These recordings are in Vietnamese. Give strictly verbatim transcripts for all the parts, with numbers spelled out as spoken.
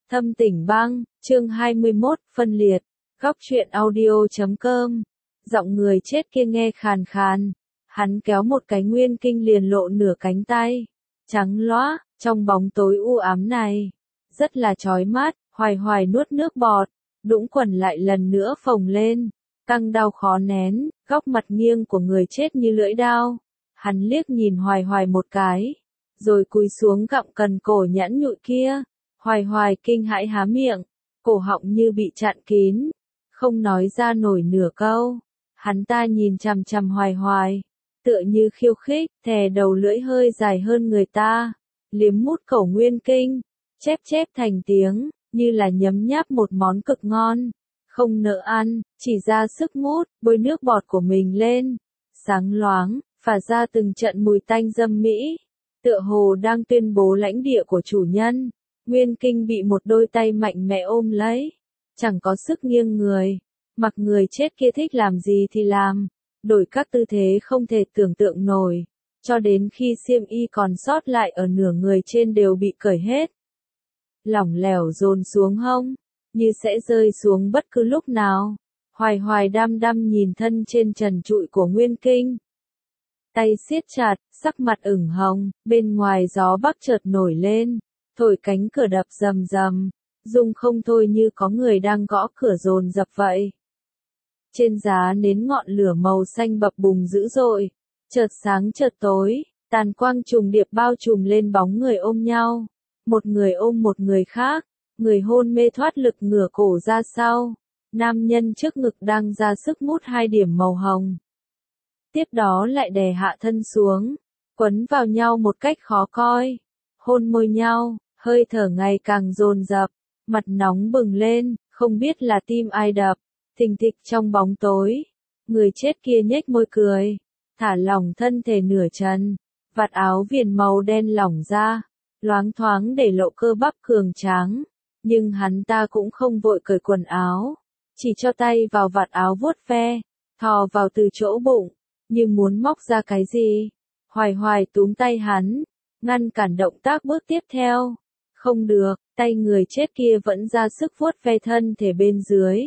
Thâm Tỉnh Bang, chương hai mươi mốt, phân liệt, góc truyện audio chấm com. Giọng người chết kia nghe khàn khàn, hắn kéo một cái nguyên kinh liền lộ nửa cánh tay, trắng loá, trong bóng tối u ám này, rất là chói mắt, Hoài Hoài nuốt nước bọt, đũng quần lại lần nữa phồng lên, căng đau khó nén, góc mặt nghiêng của người chết như lưỡi dao. Hắn liếc nhìn Hoài Hoài một cái, rồi cúi xuống gặm cần cổ nhẵn nhụi kia. Hoài Hoài kinh hãi há miệng, cổ họng như bị chặn kín, không nói ra nổi nửa câu. Hắn ta nhìn chằm chằm Hoài Hoài, tựa như khiêu khích, thè đầu lưỡi hơi dài hơn người ta, liếm mút khẩu nguyên kinh, chép chép thành tiếng, như là nhấm nháp một món cực ngon, không nỡ ăn, chỉ ra sức mút, bôi nước bọt của mình lên, sáng loáng, phả ra từng trận mùi tanh dâm mỹ, tựa hồ đang tuyên bố lãnh địa của chủ nhân. Nguyên kinh bị một đôi tay mạnh mẽ ôm lấy, chẳng có sức nghiêng người, mặc người chết kia thích làm gì thì làm, đổi các tư thế không thể tưởng tượng nổi, cho đến khi xiêm y còn sót lại ở nửa người trên đều bị cởi hết. Lỏng lẻo dồn xuống hông, như sẽ rơi xuống bất cứ lúc nào. Hoài Hoài đăm đăm nhìn thân trên trần trụi của Nguyên kinh. Tay siết chặt, sắc mặt ửng hồng, bên ngoài gió bắc chợt nổi lên. Thổi cánh cửa đập rầm rầm, rung không thôi như có người đang gõ cửa dồn dập vậy. Trên giá nến ngọn lửa màu xanh bập bùng dữ dội, chợt sáng chợt tối, tàn quang trùng điệp bao trùm lên bóng người ôm nhau. Một người ôm một người khác, người hôn mê thoát lực ngửa cổ ra sau. Nam nhân trước ngực đang ra sức mút hai điểm màu hồng. Tiếp đó lại đè hạ thân xuống, quấn vào nhau một cách khó coi, hôn môi nhau. Hơi thở ngày càng dồn dập, mặt nóng bừng lên, không biết là tim ai đập, thình thịch trong bóng tối. Người chết kia nhếch môi cười, thả lỏng thân thể nửa chân, vạt áo viền màu đen lỏng ra, loáng thoáng để lộ cơ bắp cường tráng, nhưng hắn ta cũng không vội cởi quần áo, chỉ cho tay vào vạt áo vuốt ve, thò vào từ chỗ bụng, như muốn móc ra cái gì. Hoài Hoài túm tay hắn, ngăn cản động tác bước tiếp theo. Không được, tay người chết kia vẫn ra sức vuốt ve thân thể bên dưới.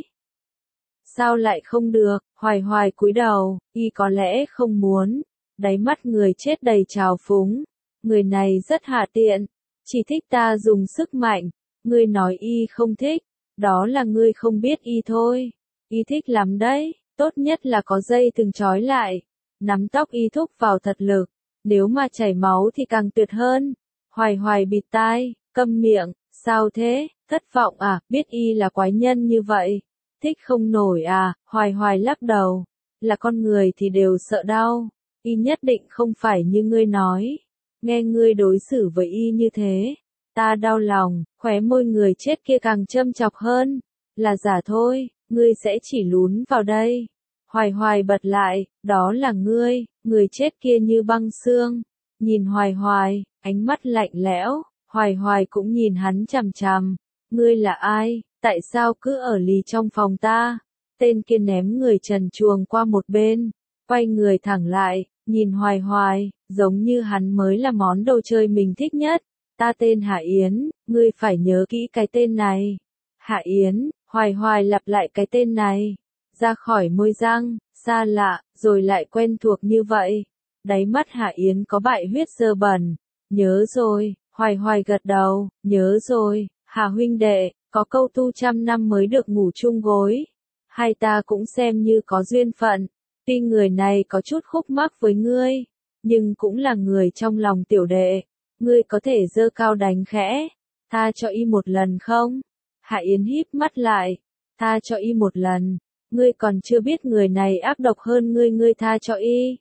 Sao lại không được? Hoài Hoài cúi đầu, y có lẽ không muốn. Đáy mắt người chết đầy trào phúng. Người này rất hạ tiện, chỉ thích ta dùng sức mạnh. Ngươi nói y không thích, đó là ngươi không biết y thôi. Y thích lắm đấy, tốt nhất là có dây thừng trói lại. Nắm tóc y thúc vào thật lực, nếu mà chảy máu thì càng tuyệt hơn. Hoài Hoài bịt tai. Câm miệng, sao thế, thất vọng à, biết y là quái nhân như vậy, thích không nổi à. Hoài Hoài lắc đầu, là con người thì đều sợ đau, y nhất định không phải như ngươi nói, nghe ngươi đối xử với y như thế, ta đau lòng. Khóe môi người chết kia càng châm chọc hơn, là giả thôi, ngươi sẽ chỉ lún vào đây. Hoài Hoài bật lại, đó là ngươi. Người chết kia như băng xương, nhìn Hoài Hoài, ánh mắt lạnh lẽo. Hoài Hoài cũng nhìn hắn chằm chằm, ngươi là ai, tại sao cứ ở lì trong phòng ta? Tên kia ném người trần truồng qua một bên, quay người thẳng lại, nhìn Hoài Hoài, giống như hắn mới là món đồ chơi mình thích nhất. Ta tên Hạ Yến, ngươi phải nhớ kỹ cái tên này. Hạ Yến, Hoài Hoài lặp lại cái tên này, ra khỏi môi răng, xa lạ, rồi lại quen thuộc như vậy. Đáy mắt Hạ Yến có bại huyết dơ bẩn, nhớ rồi. Hoài Hoài gật đầu, nhớ rồi. Hà huynh đệ, có câu tu trăm năm mới được ngủ chung gối, hai ta cũng xem như có duyên phận. Tuy người này có chút khúc mắc với ngươi, nhưng cũng là người trong lòng tiểu đệ, ngươi có thể giơ cao đánh khẽ, tha cho y một lần không? Hạ Yến híp mắt lại, tha cho y một lần, ngươi còn chưa biết người này ác độc hơn ngươi, ngươi tha cho y,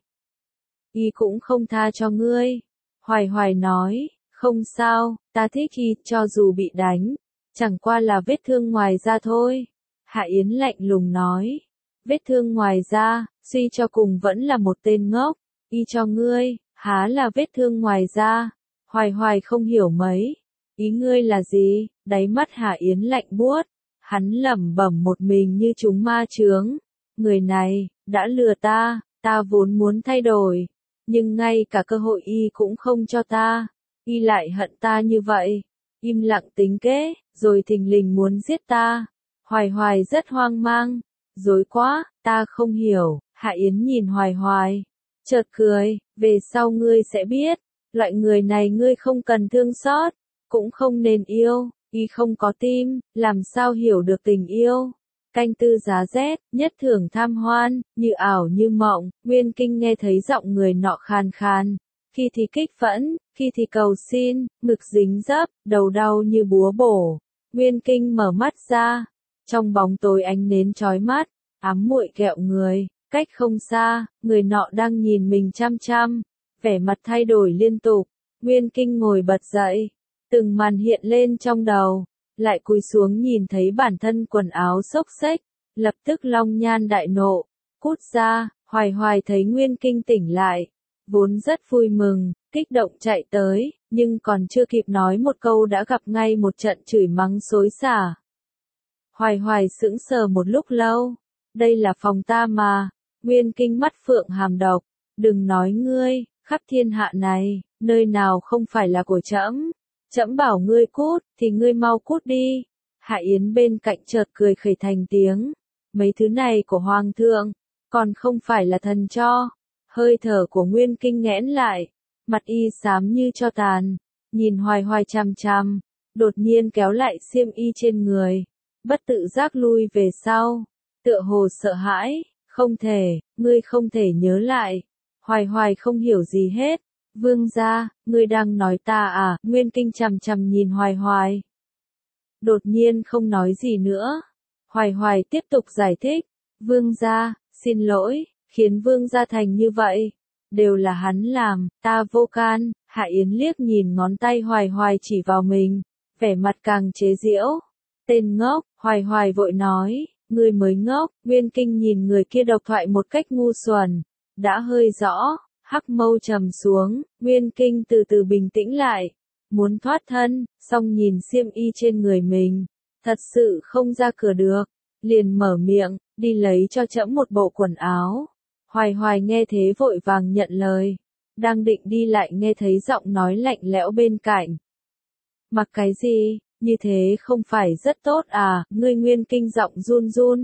y cũng không tha cho ngươi. Hoài Hoài nói, không sao, ta thích y, cho dù bị đánh, chẳng qua là vết thương ngoài da thôi. Hạ Yến lạnh lùng nói, vết thương ngoài da, suy cho cùng vẫn là một tên ngốc, y cho ngươi, há là vết thương ngoài da. Hoài Hoài không hiểu mấy, ý ngươi là gì? Đáy mắt Hạ Yến lạnh buốt, hắn lẩm bẩm một mình như trúng ma chướng, người này, đã lừa ta, ta vốn muốn thay đổi, nhưng ngay cả cơ hội y cũng không cho ta. Y lại hận ta như vậy, im lặng tính kế, rồi thình lình muốn giết ta. Hoài Hoài rất hoang mang, dối quá, ta không hiểu. Hạ Yến nhìn Hoài Hoài, chợt cười, về sau ngươi sẽ biết, loại người này ngươi không cần thương xót, cũng không nên yêu, y không có tim, làm sao hiểu được tình yêu. Canh tư giá rét, nhất thường tham hoan, như ảo như mộng. Nguyên Kinh nghe thấy giọng người nọ khàn khàn, khi thì kích phẫn, khi thì cầu xin, ngực dính dấp, đầu đau như búa bổ. Nguyên Kinh mở mắt ra, trong bóng tối ánh nến chói mắt, ám muội kẹo người, cách không xa, người nọ đang nhìn mình chăm chăm, vẻ mặt thay đổi liên tục. Nguyên Kinh ngồi bật dậy, từng màn hiện lên trong đầu, lại cúi xuống nhìn thấy bản thân quần áo xốc xếch, lập tức long nhan đại nộ, cút ra. Hoài Hoài thấy Nguyên Kinh tỉnh lại, vốn rất vui mừng, kích động chạy tới, nhưng còn chưa kịp nói một câu đã gặp ngay một trận chửi mắng xối xả. Hoài Hoài sững sờ một lúc lâu, đây là phòng ta mà. Nguyên Kinh mắt phượng hàm độc, đừng nói ngươi, khắp thiên hạ này, nơi nào không phải là của trẫm. Trẫm bảo ngươi cút, thì ngươi mau cút đi. Hạ Yến bên cạnh chợt cười khẩy thành tiếng, mấy thứ này của Hoàng thượng, còn không phải là thần cho. Hơi thở của Nguyên Kinh nghẽn lại, mặt y xám như tro tàn, nhìn Hoài Hoài chằm chằm, đột nhiên kéo lại xiêm y trên người, bất tự giác lui về sau, tựa hồ sợ hãi, không thể, ngươi không thể nhớ lại. Hoài Hoài không hiểu gì hết. Vương gia, ngươi đang nói ta à? Nguyên Kinh chằm chằm nhìn Hoài Hoài, đột nhiên không nói gì nữa. Hoài Hoài tiếp tục giải thích, vương gia, xin lỗi, khiến vương gia thành như vậy, đều là hắn làm, ta vô can. Hạ Yến liếc nhìn ngón tay Hoài Hoài chỉ vào mình, vẻ mặt càng chế giễu. Tên ngốc. Hoài Hoài vội nói, ngươi mới ngốc. Nguyên Kinh nhìn người kia độc thoại một cách ngu xuẩn, đã hơi rõ, hắc mâu trầm xuống. Nguyên Kinh từ từ bình tĩnh lại, muốn thoát thân, song nhìn xiêm y trên người mình, thật sự không ra cửa được, liền mở miệng, đi lấy cho trẫm một bộ quần áo. Hoài Hoài nghe thế vội vàng nhận lời, đang định đi lại nghe thấy giọng nói lạnh lẽo bên cạnh. Mặc cái gì, như thế không phải rất tốt à? Ngươi. Nguyên Kinh giọng run run,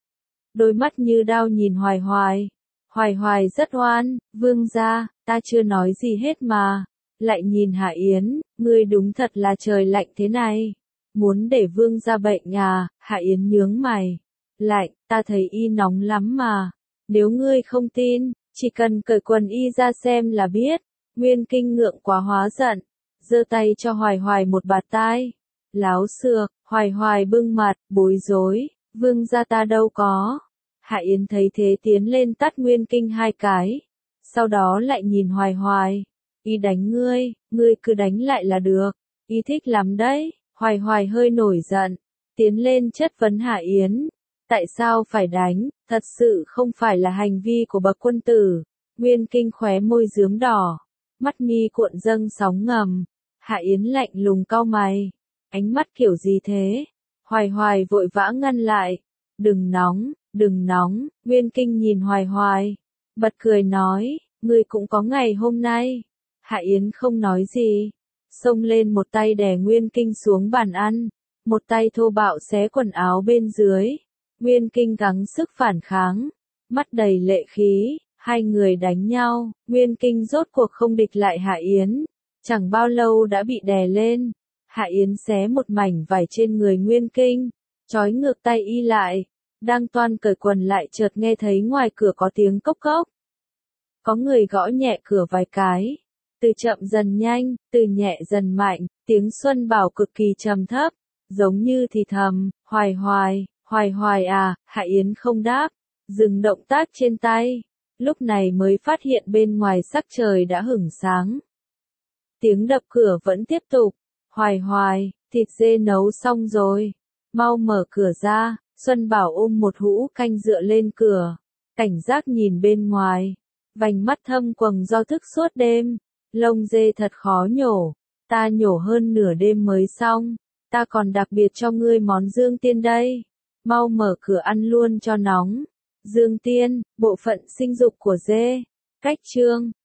đôi mắt như đao nhìn Hoài Hoài. Hoài Hoài rất oan, vương gia, ta chưa nói gì hết mà. Lại nhìn Hạ Yến, ngươi đúng thật là trời lạnh thế này, muốn để vương gia bệnh à? Hạ Yến nhướng mày, lạnh, ta thấy y nóng lắm mà. Nếu ngươi không tin, chỉ cần cởi quần y ra xem là biết. Nguyên Kinh ngượng quá hóa giận, giơ tay cho Hoài Hoài một bạt tai. Láo xược. Hoài Hoài bưng mặt, bối rối, vương gia ta đâu có. Hạ Yến thấy thế tiến lên tát Nguyên Kinh hai cái, sau đó lại nhìn Hoài Hoài, y đánh ngươi, ngươi cứ đánh lại là được, y thích lắm đấy. Hoài Hoài hơi nổi giận, tiến lên chất vấn Hạ Yến, tại sao phải đánh, thật sự không phải là hành vi của bậc quân tử. Nguyên Kinh khóe môi rướm đỏ, mắt mi cuộn dâng sóng ngầm. Hạ Yến lạnh lùng cau mày, ánh mắt kiểu gì thế? Hoài Hoài vội vã ngăn lại, đừng nóng, đừng nóng. Nguyên Kinh nhìn Hoài Hoài, bật cười nói, ngươi cũng có ngày hôm nay. Hạ Yến không nói gì, xông lên một tay đè Nguyên Kinh xuống bàn ăn, một tay thô bạo xé quần áo bên dưới. Nguyên Kinh gắng sức phản kháng, mắt đầy lệ khí, hai người đánh nhau. Nguyên Kinh rốt cuộc không địch lại Hạ Yến, chẳng bao lâu đã bị đè lên. Hạ Yến xé một mảnh vải trên người Nguyên Kinh, trói ngược tay y lại, đang toan cởi quần lại chợt nghe thấy ngoài cửa có tiếng cốc cốc. Có người gõ nhẹ cửa vài cái, từ chậm dần nhanh, từ nhẹ dần mạnh, tiếng Xuân Bảo cực kỳ trầm thấp, giống như thì thầm, Hoài Hoài, Hoài Hoài à. Hạ Yến không đáp, dừng động tác trên tay, lúc này mới phát hiện bên ngoài sắc trời đã hửng sáng. Tiếng đập cửa vẫn tiếp tục, Hoài Hoài, thịt dê nấu xong rồi, mau mở cửa ra. Xuân Bảo ôm một hũ canh dựa lên cửa, cảnh giác nhìn bên ngoài, vành mắt thâm quầng do thức suốt đêm. Lông dê thật khó nhổ, ta nhổ hơn nửa đêm mới xong, ta còn đặc biệt cho ngươi món dương tiên đây, mau mở cửa ăn luôn cho nóng. Dương tiên, bộ phận sinh dục của dê. Cách chương